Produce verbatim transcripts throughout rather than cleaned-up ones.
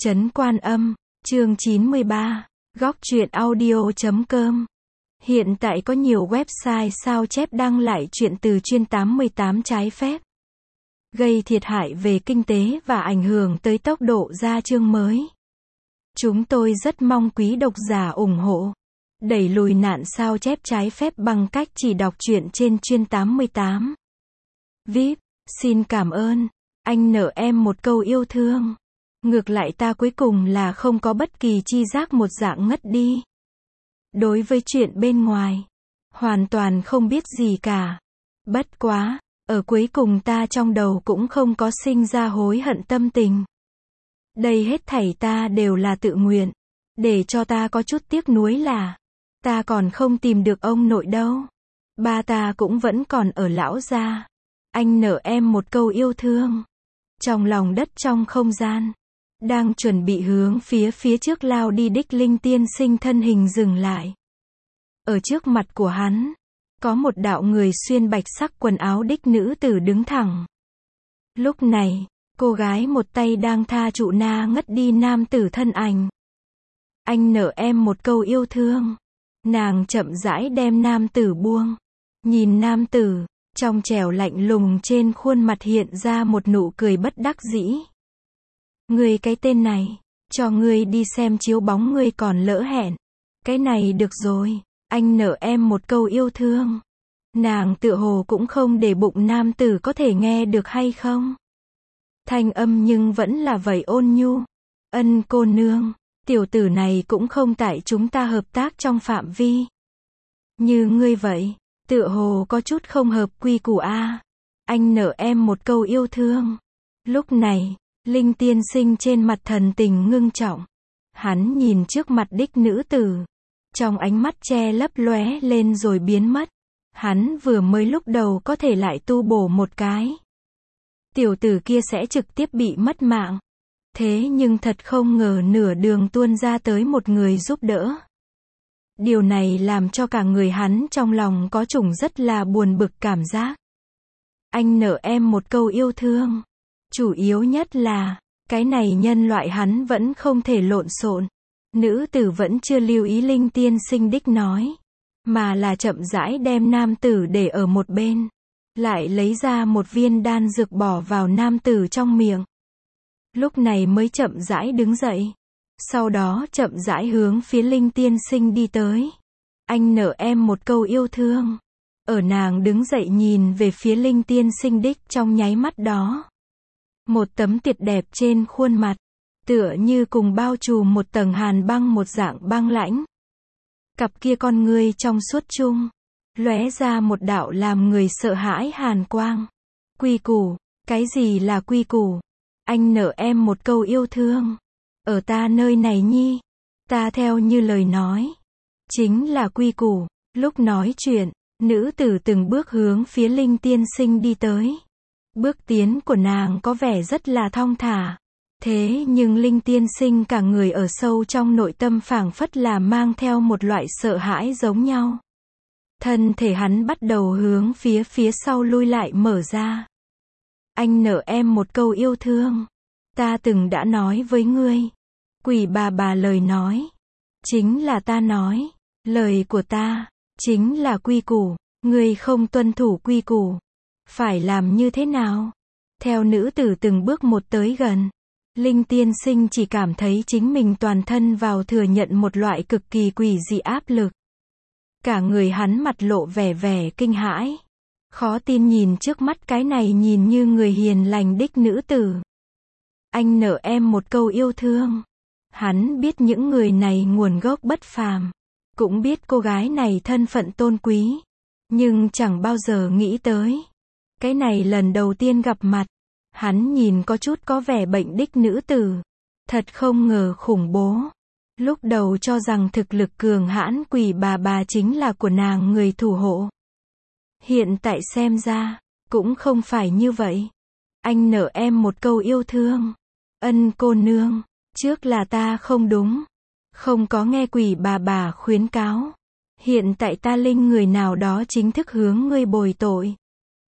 Trấn Quan Âm, chương chín mươi ba, góc truyện audio chấm com. Hiện tại có nhiều website sao chép đăng lại chuyện từ chuyên tám mươi tám trái phép, gây thiệt hại về kinh tế và ảnh hưởng tới tốc độ ra chương mới. Chúng tôi rất mong quý độc giả ủng hộ, đẩy lùi nạn sao chép trái phép bằng cách chỉ đọc truyện trên chuyên tám mươi tám. vê i pê, xin cảm ơn, anh nợ em một câu yêu thương. Ngược lại ta cuối cùng là không có bất kỳ chi giác, một dạng ngất đi. Đối với chuyện bên ngoài, hoàn toàn không biết gì cả. Bất quá, ở cuối cùng ta trong đầu cũng không có sinh ra hối hận tâm tình. Đây hết thảy ta đều là tự nguyện. Để cho ta có chút tiếc nuối là, ta còn không tìm được ông nội đâu. Ba ta cũng vẫn còn ở lão gia. Anh nợ em một câu yêu thương. Trong lòng đất trong không gian, đang chuẩn bị hướng phía phía trước lao đi đích Linh tiên sinh thân hình dừng lại. Ở trước mặt của hắn, có một đạo người xuyên bạch sắc quần áo đích nữ tử đứng thẳng. Lúc này, cô gái một tay đang tha trụ na ngất đi nam tử thân ảnh. Anh nợ em một câu yêu thương. Nàng chậm rãi đem nam tử buông. Nhìn nam tử, trong trẻo lạnh lùng trên khuôn mặt hiện ra một nụ cười bất đắc dĩ. Ngươi cái tên này, cho ngươi đi xem chiếu bóng ngươi còn lỡ hẹn. Cái này được rồi, anh nợ em một câu yêu thương. Nàng tựa hồ cũng không để bụng nam tử có thể nghe được hay không. Thanh âm nhưng vẫn là vậy ôn nhu. Ân cô nương, tiểu tử này cũng không tại chúng ta hợp tác trong phạm vi. Như ngươi vậy, tựa hồ có chút không hợp quy củ a. Anh nợ em một câu yêu thương. Lúc này, Linh tiên sinh trên mặt thần tình ngưng trọng. Hắn nhìn trước mặt đích nữ tử. Trong ánh mắt che lấp lóe lên rồi biến mất. Hắn vừa mới lúc đầu có thể lại tu bổ một cái. Tiểu tử kia sẽ trực tiếp bị mất mạng. Thế nhưng thật không ngờ nửa đường tuôn ra tới một người giúp đỡ. Điều này làm cho cả người hắn trong lòng có chủng rất là buồn bực cảm giác. Anh nợ em một câu yêu thương. Chủ yếu nhất là, cái này nhân loại hắn vẫn không thể lộn xộn. Nữ tử vẫn chưa lưu ý Linh tiên sinh đích nói, mà là chậm rãi đem nam tử để ở một bên, lại lấy ra một viên đan dược bỏ vào nam tử trong miệng. Lúc này mới chậm rãi đứng dậy, sau đó chậm rãi hướng phía Linh tiên sinh đi tới. Anh nợ em một câu yêu thương. Ở nàng đứng dậy nhìn về phía Linh tiên sinh đích trong nháy mắt đó, một tấm tuyệt đẹp trên khuôn mặt, tựa như cùng bao trùm một tầng hàn băng, một dạng băng lãnh. Cặp kia con ngươi trong suốt chung, lóe ra một đạo làm người sợ hãi hàn quang. Quy củ, cái gì là quy củ? Anh nợ em một câu yêu thương. Ở ta nơi này nhi, ta theo như lời nói, chính là quy củ. Lúc nói chuyện, nữ tử từng bước hướng phía Linh tiên sinh đi tới. Bước tiến của nàng có vẻ rất là thong thả. Thế nhưng Linh tiên sinh cả người ở sâu trong nội tâm phảng phất là mang theo một loại sợ hãi giống nhau. Thân thể hắn bắt đầu hướng phía phía sau lui lại mở ra. Anh nợ em một câu yêu thương. Ta từng đã nói với ngươi. Quỷ bà bà lời nói. Chính là ta nói. Lời của ta, chính là quy củ. Ngươi không tuân thủ quy củ. Phải làm như thế nào? Theo nữ tử từng bước một tới gần, Linh tiên sinh chỉ cảm thấy chính mình toàn thân vào thừa nhận một loại cực kỳ quỷ dị áp lực. Cả người hắn mặt lộ vẻ vẻ kinh hãi. Khó tin nhìn trước mắt cái này nhìn như người hiền lành đích nữ tử. Anh nợ em một câu yêu thương. Hắn biết những người này nguồn gốc bất phàm. Cũng biết cô gái này thân phận tôn quý. Nhưng chẳng bao giờ nghĩ tới. Cái này lần đầu tiên gặp mặt. Hắn nhìn có chút có vẻ bệnh đích nữ tử. Thật không ngờ khủng bố. Lúc đầu cho rằng thực lực cường hãn quỷ bà bà chính là của nàng người thủ hộ. Hiện tại xem ra, cũng không phải như vậy. Anh nợ em một câu yêu thương. Ân cô nương, trước là ta không đúng. Không có nghe quỷ bà bà khuyến cáo. Hiện tại ta Linh người nào đó chính thức hướng ngươi bồi tội.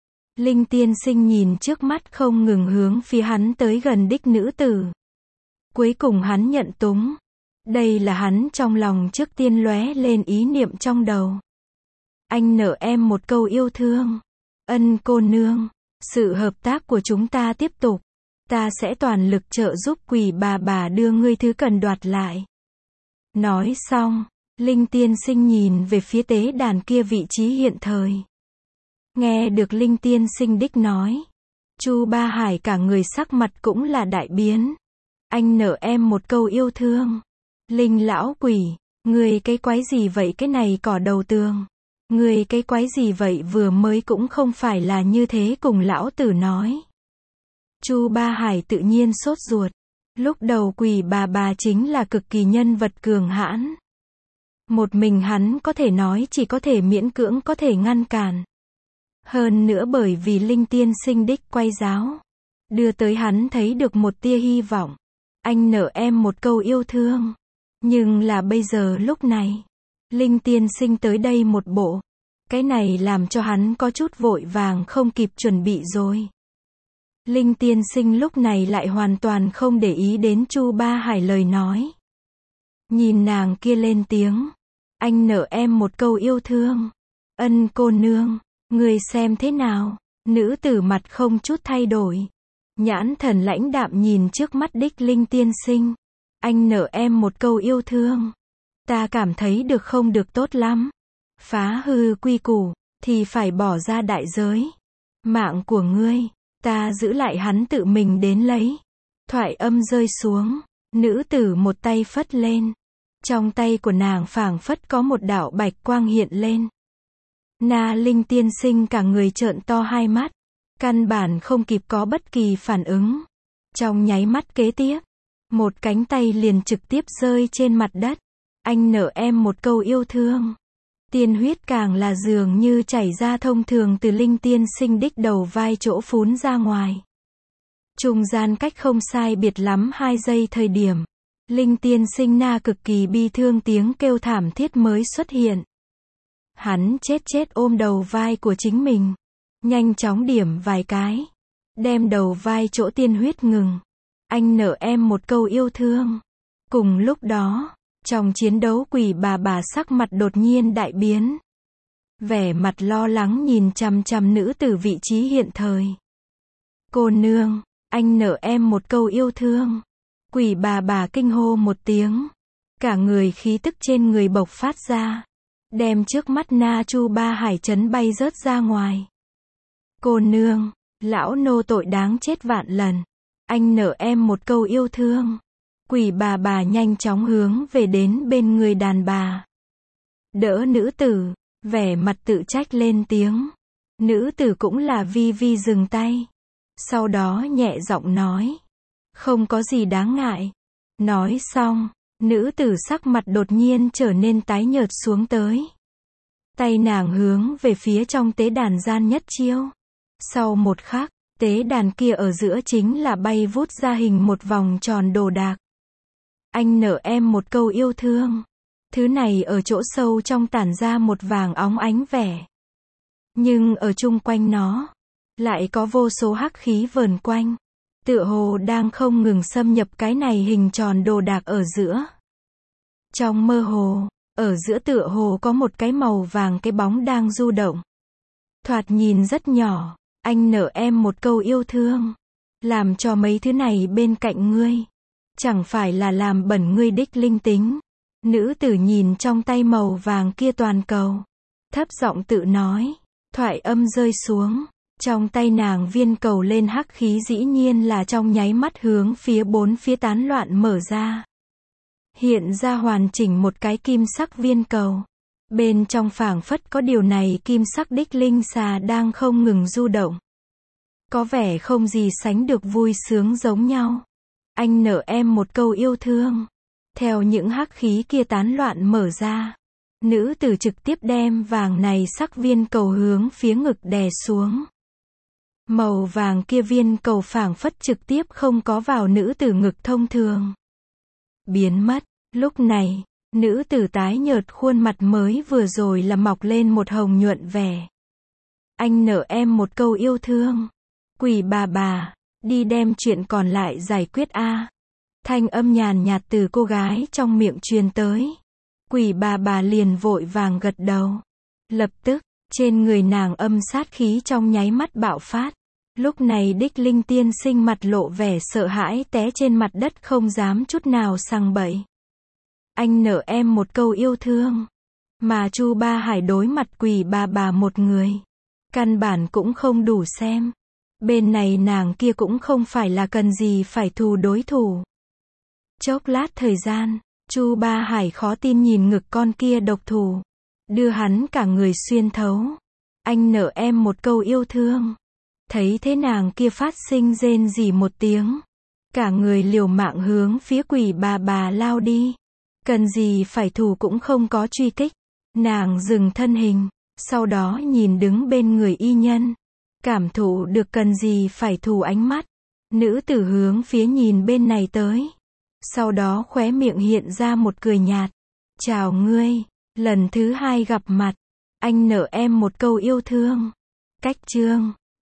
Linh tiên sinh nhìn trước mắt không ngừng hướng phía hắn tới gần đích nữ tử. Cuối cùng hắn nhận túng. Đây là hắn trong lòng trước tiên lóe lên ý niệm trong đầu. Anh nợ em một câu yêu thương. Ân cô nương, sự hợp tác của chúng ta tiếp tục. Ta sẽ toàn lực trợ giúp Quỷ bà bà đưa ngươi thứ cần đoạt lại. Nói xong, Linh tiên sinh nhìn về phía tế đàn kia vị trí hiện thời. Nghe được Linh tiên sinh đích nói, Chu Ba Hải cả người sắc mặt cũng là đại biến. Anh nợ em một câu yêu thương. Linh lão quỷ, ngươi cái quái gì vậy, cái này cỏ đầu tường. Ngươi cái quái gì vậy, vừa mới cũng không phải là như thế cùng lão tử nói. Chu Ba Hải tự nhiên sốt ruột. Lúc đầu Quỷ bà bà chính là cực kỳ nhân vật cường hãn. Một mình hắn có thể nói chỉ có thể miễn cưỡng có thể ngăn cản. Hơn nữa bởi vì Linh tiên sinh đích quay giáo, đưa tới hắn thấy được một tia hy vọng. Anh nợ em một câu yêu thương. Nhưng là bây giờ lúc này, Linh tiên sinh tới đây một bộ. Cái này làm cho hắn có chút vội vàng không kịp chuẩn bị rồi. Linh tiên sinh lúc này lại hoàn toàn không để ý đến Chu Ba Hải lời nói. Nhìn nàng kia lên tiếng. Anh nợ em một câu yêu thương. Ân cô nương, người xem thế nào? Nữ tử mặt không chút thay đổi. Nhãn thần lãnh đạm nhìn trước mắt đích Linh tiên sinh. Anh nợ em một câu yêu thương. Ta cảm thấy được không được tốt lắm. Phá hư quy củ, thì phải bỏ ra đại giới. Mạng của ngươi, ta giữ lại hắn tự mình đến lấy. Thoại âm rơi xuống, nữ tử một tay phất lên. Trong tay của nàng phảng phất có một đạo bạch quang hiện lên. Na Linh tiên sinh cả người trợn to hai mắt. Căn bản không kịp có bất kỳ phản ứng. Trong nháy mắt kế tiếp, một cánh tay liền trực tiếp rơi trên mặt đất. Anh nợ em một câu yêu thương. Tiên huyết càng là dường như chảy ra thông thường từ Linh tiên sinh đích đầu vai chỗ phún ra ngoài. Trung gian cách không sai biệt lắm hai giây thời điểm. Linh tiên sinh na cực kỳ bi thương tiếng kêu thảm thiết mới xuất hiện. Hắn chết chết ôm đầu vai của chính mình. Nhanh chóng điểm vài cái. Đem đầu vai chỗ tiên huyết ngừng. Anh nợ em một câu yêu thương. Cùng lúc đó, trong chiến đấu Quỷ bà bà sắc mặt đột nhiên đại biến. Vẻ mặt lo lắng nhìn chằm chằm nữ tử vị trí hiện thời. Cô nương, anh nợ em một câu yêu thương. Quỷ bà bà kinh hô một tiếng. Cả người khí tức trên người bộc phát ra. Đem trước mắt Na Chu Ba Hải chấn bay rớt ra ngoài. Cô nương, lão nô tội đáng chết vạn lần. Anh nợ em một câu yêu thương. Quỷ bà bà nhanh chóng hướng về đến bên người đàn bà. Đỡ nữ tử, vẻ mặt tự trách lên tiếng. Nữ tử cũng là vi vi dừng tay. Sau đó nhẹ giọng nói. Không có gì đáng ngại. Nói xong, nữ tử sắc mặt đột nhiên trở nên tái nhợt xuống tới. Tay nàng hướng về phía trong tế đàn gian nhất chiêu. Sau một khắc, tế đàn kia ở giữa chính là bay vút ra hình một vòng tròn đồ đạc. Anh nợ em một câu yêu thương. Thứ này ở chỗ sâu trong tản ra một vàng óng ánh vẻ. Nhưng ở chung quanh nó, lại có vô số hắc khí vờn quanh. Tựa hồ đang không ngừng xâm nhập cái này hình tròn đồ đạc ở giữa. Trong mơ hồ, ở giữa tựa hồ có một cái màu vàng cái bóng đang du động. Thoạt nhìn rất nhỏ. Anh nợ em một câu yêu thương. Làm cho mấy thứ này bên cạnh ngươi. Chẳng phải là làm bẩn ngươi đích linh tính. Nữ tử nhìn trong tay màu vàng kia toàn cầu. Thấp giọng tự nói. Thoại âm rơi xuống. Trong tay nàng viên cầu lên hắc khí dĩ nhiên là trong nháy mắt hướng phía bốn phía tán loạn mở ra. Hiện ra hoàn chỉnh một cái kim sắc viên cầu. Bên trong phảng phất có điều này kim sắc đích linh xà đang không ngừng du động. Có vẻ không gì sánh được vui sướng giống nhau. Anh nợ em một câu yêu thương. Theo những hắc khí kia tán loạn mở ra. Nữ tử trực tiếp đem vàng này sắc viên cầu hướng phía ngực đè xuống. Màu vàng kia viên cầu phảng phất trực tiếp không có vào nữ tử ngực thông thường. Biến mất. Lúc này, nữ tử tái nhợt khuôn mặt mới vừa rồi là mọc lên một hồng nhuận vẻ. Anh nợ em một câu yêu thương. Quỷ bà bà, đi đem chuyện còn lại giải quyết a. Thanh âm nhàn nhạt từ cô gái trong miệng truyền tới. Quỷ bà bà liền vội vàng gật đầu. Lập tức, trên người nàng âm sát khí trong nháy mắt bạo phát. Lúc này Đích Linh tiên sinh mặt lộ vẻ sợ hãi té trên mặt đất không dám chút nào sằng bậy. Anh nợ em một câu yêu thương. Mà Chu Ba Hải đối mặt quỷ bà bà một người. Căn bản cũng không đủ xem. Bên này nàng kia cũng không phải là cần gì phải thù đối thủ. Chốc lát thời gian, Chu Ba Hải khó tin nhìn ngực con kia độc thủ. Đưa hắn cả người xuyên thấu. Anh nợ em một câu yêu thương. Thấy thế nàng kia phát sinh rên rỉ một tiếng. Cả người liều mạng hướng phía quỷ bà bà lao đi. Cần gì phải thù cũng không có truy kích. Nàng dừng thân hình. Sau đó nhìn đứng bên người y nhân. Cảm thụ được cần gì phải thù ánh mắt. Nữ tử hướng phía nhìn bên này tới. Sau đó khóe miệng hiện ra một cười nhạt. Chào ngươi. Lần thứ hai gặp mặt. Anh nợ em một câu yêu thương. Cách chương